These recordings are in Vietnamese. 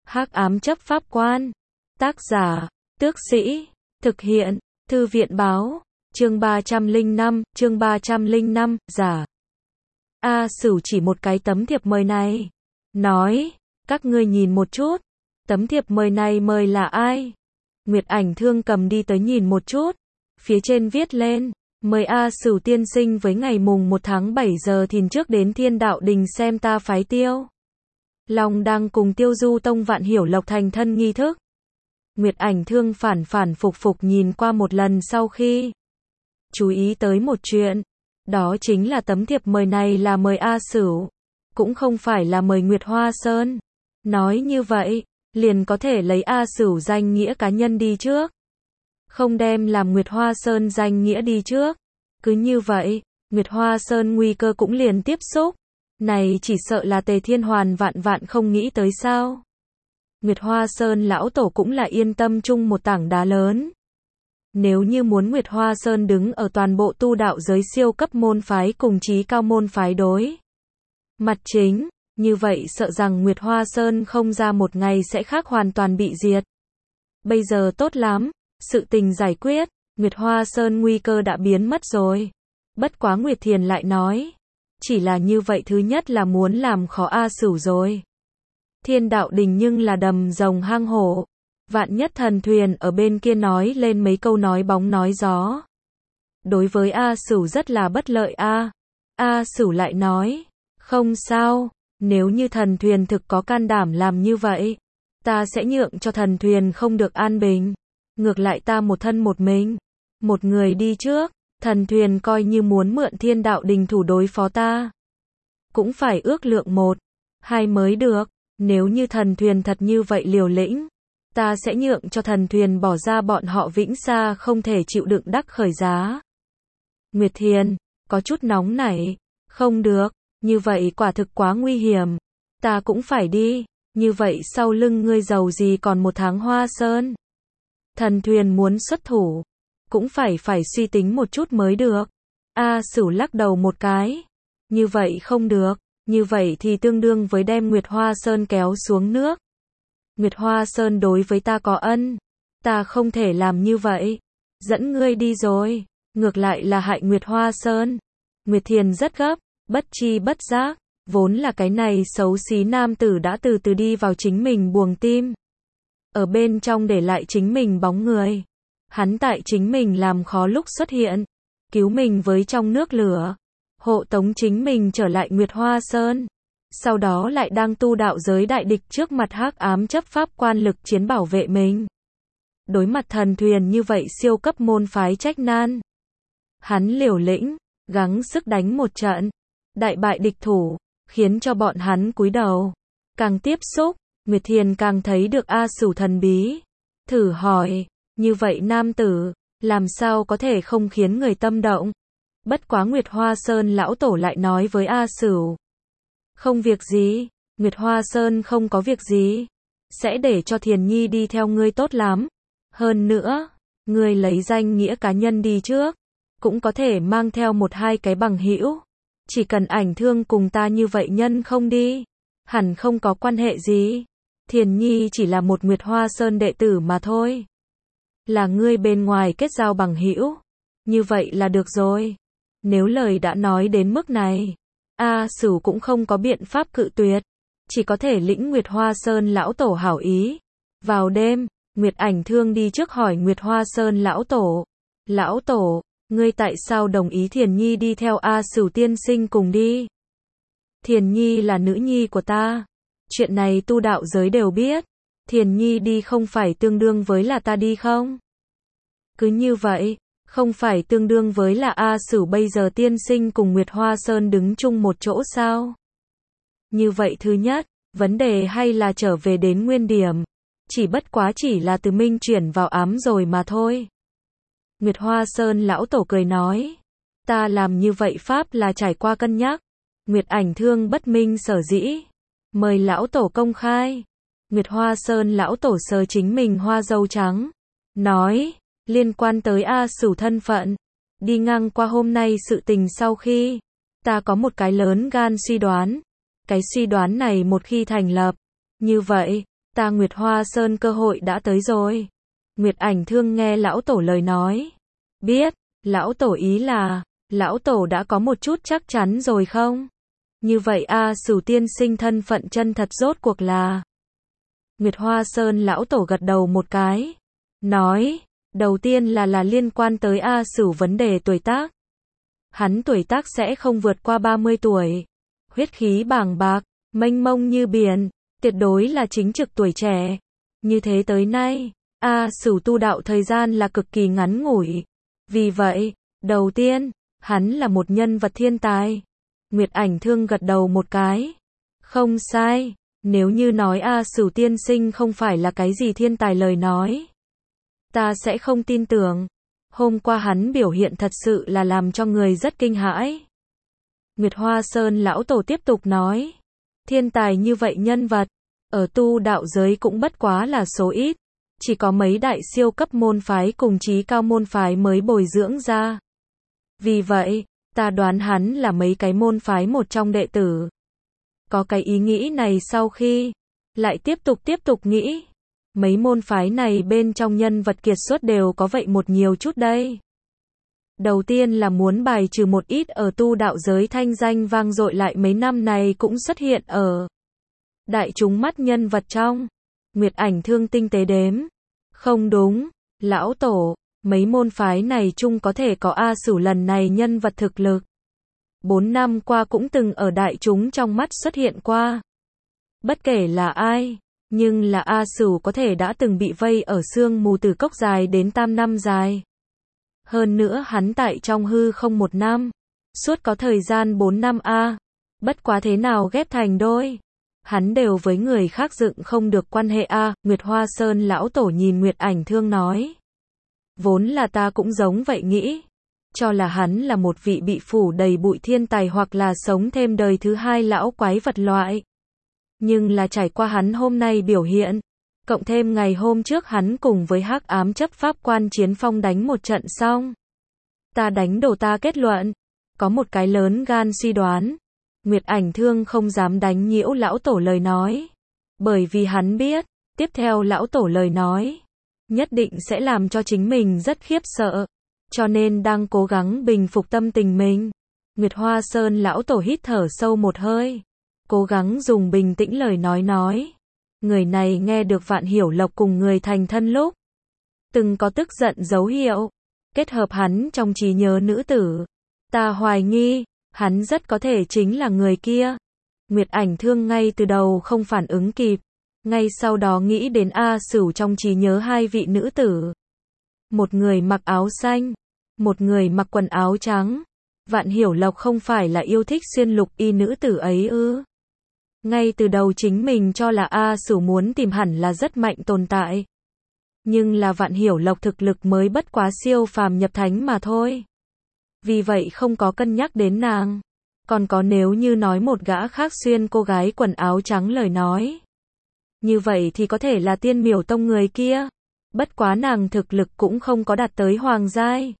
Hắc ám chấp pháp quan. Tác giả, Tước Sĩ. Thực hiện, Thư viện báo. Chương 305, giả. A Sửu chỉ một cái tấm thiệp mời này. Nói, các ngươi nhìn một chút. Tấm thiệp mời này mời là ai? Nguyệt Ảnh Thương cầm đi tới nhìn một chút. Phía trên viết lên, mời A Sửu tiên sinh với ngày mùng 1 tháng 7 giờ thìn trước đến Thiên Đạo Đình xem ta phái Tiêu Long đang cùng Tiêu Du Tông Vạn Hiểu Lộc thành thân nghi thức. Nguyệt Ảnh Thương phản phục nhìn qua một lần sau khi chú ý tới một chuyện, đó chính là tấm thiệp mời này là mời A Sửu, cũng không phải là mời Nguyệt Hoa Sơn. Nói như vậy, liền có thể lấy A Sửu danh nghĩa cá nhân đi trước, không đem làm Nguyệt Hoa Sơn danh nghĩa đi trước. Cứ như vậy, Nguyệt Hoa Sơn nguy cơ cũng liền tiếp xúc. Này chỉ sợ là Tề Thiên Hoàn vạn không nghĩ tới sao. Nguyệt Hoa Sơn lão tổ cũng là yên tâm chung một tảng đá lớn. Nếu như muốn Nguyệt Hoa Sơn đứng ở toàn bộ tu đạo giới siêu cấp môn phái cùng chí cao môn phái đối mặt chính, như vậy sợ rằng Nguyệt Hoa Sơn không ra một ngày sẽ khác hoàn toàn bị diệt. Bây giờ tốt lắm, sự tình giải quyết, Nguyệt Hoa Sơn nguy cơ đã biến mất rồi. Bất quá Nguyệt Thiền lại nói, chỉ là như vậy thứ nhất là muốn làm khó A Sửu rồi. Thiên Đạo Đình nhưng là đầm rồng hang hổ. Vạn nhất Thần Thuyền ở bên kia nói lên mấy câu nói bóng nói gió, đối với A Sửu rất là bất lợi a. A Sửu lại nói, không sao, nếu như Thần Thuyền thực có can đảm làm như vậy, ta sẽ nhượng cho Thần Thuyền không được an bình. Ngược lại ta một thân một mình, một người đi trước, Thần Thuyền coi như muốn mượn Thiên Đạo Đình thủ đối phó ta, cũng phải ước lượng 1, 2 mới được. Nếu như Thần Thuyền thật như vậy liều lĩnh, ta sẽ nhượng cho Thần Thuyền bỏ ra bọn họ Vĩnh Sa không thể chịu đựng đắc khởi giá. Nguyệt Thiền, có chút nóng nảy, không được, như vậy quả thực quá nguy hiểm. Ta cũng phải đi, như vậy sau lưng ngươi giàu gì còn 1 tháng Hoa Sơn. Thần Thuyền muốn xuất thủ, cũng phải suy tính một chút mới được. A Sửu lắc đầu một cái, như vậy không được, như vậy thì tương đương với đem Nguyệt Hoa Sơn kéo xuống nước. Nguyệt Hoa Sơn đối với ta có ân, ta không thể làm như vậy. Dẫn ngươi đi rồi, ngược lại là hại Nguyệt Hoa Sơn. Nguyệt Thiền rất gấp, bất chi bất giác, vốn là cái này xấu xí nam tử đã từ từ đi vào chính mình buồng tim. Ở bên trong để lại chính mình bóng người. Hắn tại chính mình làm khó lúc xuất hiện, cứu mình với trong nước lửa, hộ tống chính mình trở lại Nguyệt Hoa Sơn. Sau đó lại đang tu đạo giới đại địch trước mặt hắc ám chấp pháp quan lực chiến bảo vệ mình. Đối mặt Thần Thuyền như vậy siêu cấp môn phái trách nan, hắn liều lĩnh, gắng sức đánh một trận, đại bại địch thủ, khiến cho bọn hắn cúi đầu. Càng tiếp xúc, Nguyệt Thiền càng thấy được A Sửu thần bí. Thử hỏi, như vậy nam tử, làm sao có thể không khiến người tâm động? Bất quá Nguyệt Hoa Sơn lão tổ lại nói với A Sửu, không việc gì, Nguyệt Hoa Sơn không có việc gì, sẽ để cho Thiền Nhi đi theo ngươi tốt lắm. Hơn nữa, ngươi lấy danh nghĩa cá nhân đi trước, cũng có thể mang theo 1-2 cái bằng hữu. Chỉ cần Ảnh Thương cùng ta như vậy nhân không đi, hẳn không có quan hệ gì. Thiền Nhi chỉ là một Nguyệt Hoa Sơn đệ tử mà thôi. Là ngươi bên ngoài kết giao bằng hữu, như vậy là được rồi. Nếu lời đã nói đến mức này, A Sửu cũng không có biện pháp cự tuyệt, chỉ có thể lĩnh Nguyệt Hoa Sơn lão tổ hảo ý. Vào đêm, Nguyệt Ảnh Thương đi trước hỏi Nguyệt Hoa Sơn lão tổ, lão tổ, ngươi tại sao đồng ý Thiền Nhi đi theo A Sửu tiên sinh cùng đi? Thiền Nhi là nữ nhi của ta, chuyện này tu đạo giới đều biết, Thiền Nhi đi không phải tương đương với là ta đi không? Cứ như vậy, không phải tương đương với là A Sửu bây giờ tiên sinh cùng Nguyệt Hoa Sơn đứng chung một chỗ sao? Như vậy thứ nhất, vấn đề hay là trở về đến nguyên điểm, chỉ bất quá chỉ là từ minh chuyển vào ám rồi mà thôi. Nguyệt Hoa Sơn lão tổ cười nói, ta làm như vậy pháp là trải qua cân nhắc. Nguyệt Ảnh Thương bất minh sở dĩ, mời lão tổ công khai. Nguyệt Hoa Sơn lão tổ sờ chính mình hoa dâu trắng, nói, liên quan tới A Sửu thân phận, đi ngang qua hôm nay sự tình sau khi, ta có một cái lớn gan suy đoán. Cái suy đoán này một khi thành lập, như vậy, Ta Nguyệt Hoa Sơn cơ hội đã tới rồi. Nguyệt Ảnh Thương nghe lão tổ lời nói. Biết, lão tổ ý là, lão tổ đã có một chút chắc chắn rồi không? Như vậy A Sửu tiên sinh thân phận chân thật rốt cuộc là. Nguyệt Hoa Sơn lão tổ gật đầu một cái. Nói, đầu tiên là liên quan tới A Sửu vấn đề tuổi tác. Hắn tuổi tác sẽ không vượt qua 30 tuổi. Huyết khí bàng bạc, mênh mông như biển, tuyệt đối là chính trực tuổi trẻ. Như thế tới nay, A Sửu tu đạo thời gian là cực kỳ ngắn ngủi. Vì vậy, đầu tiên, hắn là một nhân vật thiên tài. Nguyệt Ảnh Thương gật đầu một cái. Không sai, nếu như nói A Sửu tiên sinh không phải là cái gì thiên tài lời nói, ta sẽ không tin tưởng. Hôm qua hắn biểu hiện thật sự là làm cho người rất kinh hãi. Nguyệt Hoa Sơn lão tổ tiếp tục nói, thiên tài như vậy nhân vật, ở tu đạo giới cũng bất quá là số ít, chỉ có mấy đại siêu cấp môn phái cùng chí cao môn phái mới bồi dưỡng ra. Vì vậy, ta đoán hắn là mấy cái môn phái một trong đệ tử. Có cái ý nghĩ này sau khi, lại tiếp tục nghĩ. Mấy môn phái này bên trong nhân vật kiệt xuất đều có vậy một nhiều chút đây. Đầu tiên là muốn bài trừ một ít ở tu đạo giới thanh danh vang dội lại mấy năm này cũng xuất hiện ở đại chúng mắt nhân vật trong. Nguyệt Ảnh Thương tinh tế đếm. Không đúng, lão tổ, mấy môn phái này chung có thể có A Sửu lần này nhân vật thực lực. 4 năm qua cũng từng ở đại chúng trong mắt xuất hiện qua. Bất kể là ai, nhưng là A Sửu có thể đã từng bị vây ở sương mù Tử Cốc dài đến tam năm dài. Hơn nữa hắn tại trong hư không 1 năm, suốt có thời gian 4 năm A. Bất quá thế nào ghép thành đôi, hắn đều với người khác dựng không được quan hệ A. Nguyệt Hoa Sơn lão tổ nhìn Nguyệt Ảnh Thương nói. Vốn là ta cũng giống vậy nghĩ, cho là hắn là một vị bị phủ đầy bụi thiên tài hoặc là sống thêm đời thứ hai lão quái vật loại. Nhưng là trải qua hắn hôm nay biểu hiện, cộng thêm ngày hôm trước hắn cùng với Hắc Ám chấp pháp quan Chiến Phong đánh một trận xong. Ta đánh đổ ta kết luận, có một cái lớn gan suy đoán. Nguyệt Ảnh Thương không dám đánh nhiễu lão tổ lời nói. Bởi vì hắn biết, tiếp theo lão tổ lời nói, nhất định sẽ làm cho chính mình rất khiếp sợ. Cho nên đang cố gắng bình phục tâm tình mình. Nguyệt Hoa Sơn lão tổ hít thở sâu một hơi. Cố gắng dùng bình tĩnh lời nói. Người này nghe được Vạn Hiểu Lộc cùng người thành thân lúc từng có tức giận dấu hiệu. Kết hợp hắn trong trí nhớ nữ tử. Ta hoài nghi, hắn rất có thể chính là người kia. Nguyệt Ảnh Thương ngay từ đầu không phản ứng kịp. Ngay sau đó nghĩ đến A Sửu trong trí nhớ hai vị nữ tử. Một người mặc áo xanh, một người mặc quần áo trắng. Vạn Hiểu Lộc không phải là yêu thích xuyên lục y nữ tử ấy ư? Ngay từ đầu chính mình cho là A Sửu muốn tìm hẳn là rất mạnh tồn tại. Nhưng là Vạn Hiểu Lộc thực lực mới bất quá siêu phàm nhập thánh mà thôi. Vì vậy không có cân nhắc đến nàng. Còn có nếu như nói một gã khác xuyên cô gái quần áo trắng lời nói. Như vậy thì có thể là Tiên Miểu Tông người kia. Bất quá nàng thực lực cũng không có đạt tới hoàng giai.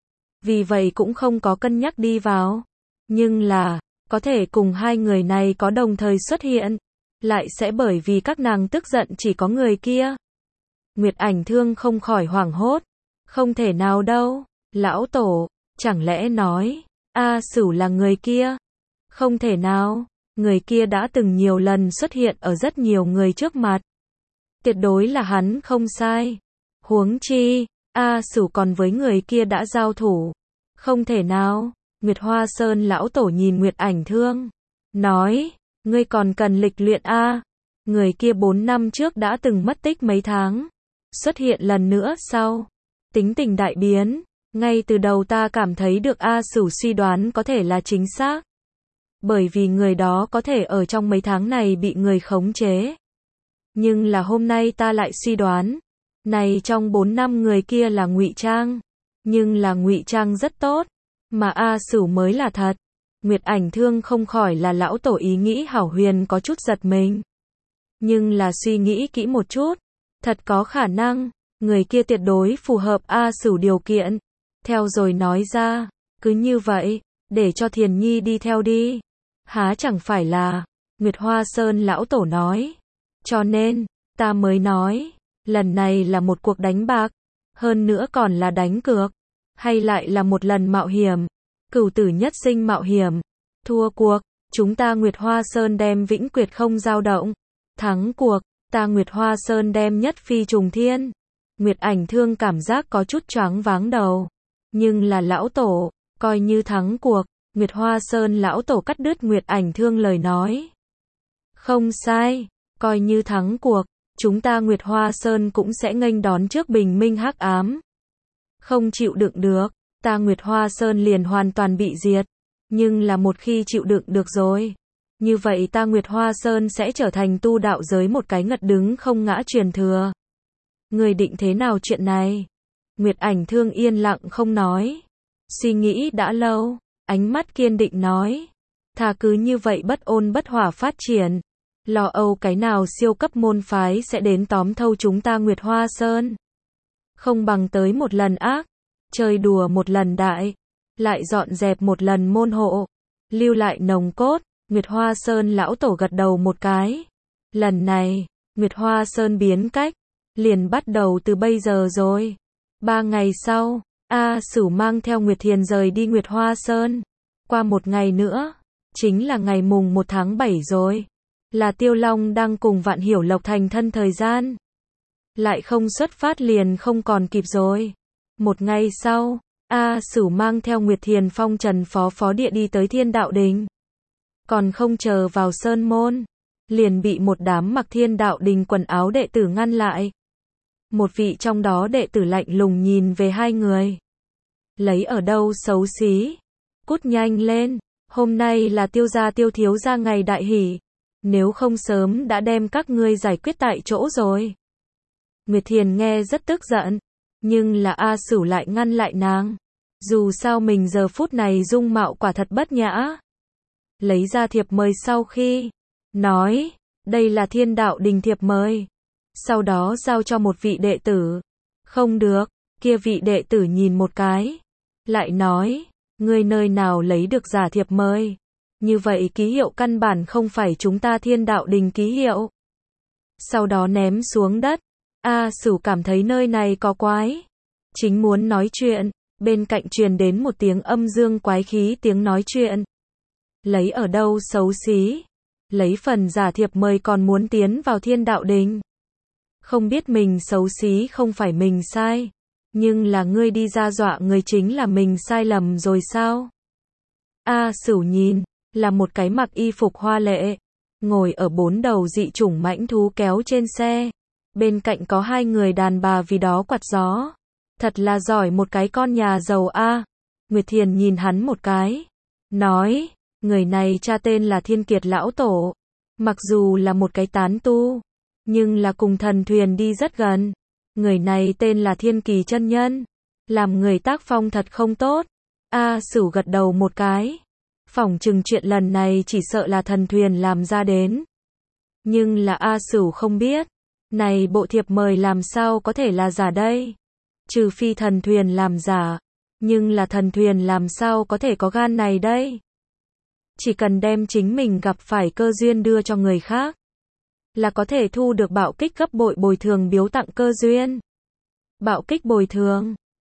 Vì vậy cũng không có cân nhắc đi vào. Nhưng là, có thể cùng hai người này có đồng thời xuất hiện. Lại sẽ bởi vì các nàng tức giận chỉ có người kia. Nguyệt Ảnh Thương không khỏi hoảng hốt. Không thể nào đâu, lão tổ, chẳng lẽ nói, A Sửu là người kia? Không thể nào, người kia đã từng nhiều lần xuất hiện ở rất nhiều người trước mặt. Tuyệt đối là hắn không sai. Huống chi, A Sửu còn với người kia đã giao thủ. Không thể nào, Nguyệt Hoa Sơn lão tổ nhìn Nguyệt Ảnh Thương. Nói, ngươi còn cần lịch luyện A. Người kia 4 năm trước đã từng mất tích mấy tháng. Xuất hiện lần nữa sau. Tính tình đại biến. Ngay từ đầu ta cảm thấy được A Sửu suy đoán có thể là chính xác. Bởi vì người đó có thể ở trong mấy tháng này bị người khống chế. Nhưng là hôm nay ta lại suy đoán. Này trong 4 năm người kia là ngụy trang. Nhưng là ngụy trang rất tốt. Mà A Sửu mới là thật. Nguyệt Ảnh Thương không khỏi là lão tổ ý nghĩ hảo huyền có chút giật mình. Nhưng là suy nghĩ kỹ một chút. Thật có khả năng. Người kia tuyệt đối phù hợp A Sửu điều kiện. Theo rồi nói ra. Cứ như vậy. Để cho Thiền Nhi đi theo đi. Há chẳng phải là. Nguyệt Hoa Sơn lão tổ nói. Cho nên, Ta mới nói, lần này là một cuộc đánh bạc, hơn nữa còn là đánh cược, hay lại là một lần mạo hiểm, cửu tử nhất sinh mạo hiểm. Thua cuộc, chúng ta Nguyệt Hoa Sơn đem vĩnh quyệt không dao động. Thắng cuộc, ta Nguyệt Hoa Sơn đem nhất phi trùng thiên. Nguyệt Ảnh Thương cảm giác có chút choáng váng đầu. Nhưng là lão tổ, coi như thắng cuộc, Nguyệt Hoa Sơn lão tổ cắt đứt Nguyệt Ảnh Thương lời nói. Không sai, coi như thắng cuộc, chúng ta Nguyệt Hoa Sơn cũng sẽ nghênh đón trước bình minh hắc ám. Không chịu đựng được, ta Nguyệt Hoa Sơn liền hoàn toàn bị diệt. Nhưng là một khi chịu đựng được rồi, như vậy ta Nguyệt Hoa Sơn sẽ trở thành tu đạo giới một cái ngật đứng không ngã truyền thừa. Người định thế nào chuyện này? Nguyệt Ảnh Thương yên lặng không nói. Suy nghĩ đã lâu, ánh mắt kiên định nói. Thà cứ như vậy bất ôn bất hỏa phát triển. Lo âu cái nào siêu cấp môn phái sẽ đến tóm thâu chúng ta Nguyệt Hoa Sơn. Không bằng tới một lần ác, chơi đùa một lần đại, lại dọn dẹp một lần môn hộ, lưu lại nồng cốt. Nguyệt Hoa Sơn lão tổ gật đầu một cái. Lần này, Nguyệt Hoa Sơn biến cách, liền bắt đầu từ bây giờ rồi. 3 ngày sau, A Sửu mang theo Nguyệt Thiền rời đi Nguyệt Hoa Sơn. Qua một ngày nữa, chính là ngày mùng 1 tháng 7 rồi. Là Tiêu Long đang cùng Vạn Hiểu Lộc thành thân thời gian. Lại không xuất phát liền không còn kịp rồi. Một ngày sau, A Sửu mang theo Nguyệt Thiền phong trần phó địa đi tới Thiên Đạo Đình. Còn không chờ vào sơn môn, liền bị một đám mặc Thiên Đạo Đình quần áo đệ tử ngăn lại. Một vị trong đó đệ tử lạnh lùng nhìn về hai người. Lấy ở đâu xấu xí? Cút nhanh lên, hôm nay là Tiêu gia Tiêu thiếu gia ngày đại hỷ. Nếu không sớm đã đem các ngươi giải quyết tại chỗ rồi. Nguyệt Thiền nghe rất tức giận, nhưng là A Sửu lại ngăn lại nàng. Dù sao mình giờ phút này dung mạo quả thật bất nhã. Lấy ra thiệp mời sau khi nói, đây là Thiên Đạo Đình thiệp mời. Sau đó giao cho một vị đệ tử. Không được, kia vị đệ tử nhìn một cái. Lại nói, ngươi nơi nào lấy được giả thiệp mời? Như vậy ký hiệu căn bản không phải chúng ta Thiên Đạo Đình ký hiệu. Sau đó ném xuống đất. A Sửu cảm thấy nơi này có quái. Chính muốn nói chuyện, bên cạnh truyền đến một tiếng âm dương quái khí tiếng nói chuyện. Lấy ở đâu xấu xí? Lấy phần giả thiệp mời còn muốn tiến vào Thiên Đạo Đình. Không biết mình xấu xí không phải mình sai. Nhưng là ngươi đi ra dọa người chính là mình sai lầm rồi sao? A Sửu nhìn, là một cái mặc y phục hoa lệ, ngồi ở 4 đầu dị chủng mãnh thú kéo trên xe. Bên cạnh có 2 người đàn bà vì đó quạt gió. Thật là giỏi một cái con nhà giàu a. Nguyệt Thiền nhìn hắn một cái. Nói, người này cha tên là Thiên Kiệt Lão Tổ. Mặc dù là một cái tán tu, nhưng là cùng thần thuyền đi rất gần. Người này tên là Thiên Kỳ chân nhân. Làm người tác phong thật không tốt. A Sửu gật đầu một cái. Phỏng chừng chuyện lần này chỉ sợ là thần thuyền làm ra đến. Nhưng là A Sửu không biết. Này bộ thiệp mời làm sao có thể là giả đây? Trừ phi thần thuyền làm giả. Nhưng là thần thuyền làm sao có thể có gan này đây? Chỉ cần đem chính mình gặp phải cơ duyên đưa cho người khác, là có thể thu được bạo kích gấp bội bồi thường biếu tặng cơ duyên. Bạo kích bồi thường.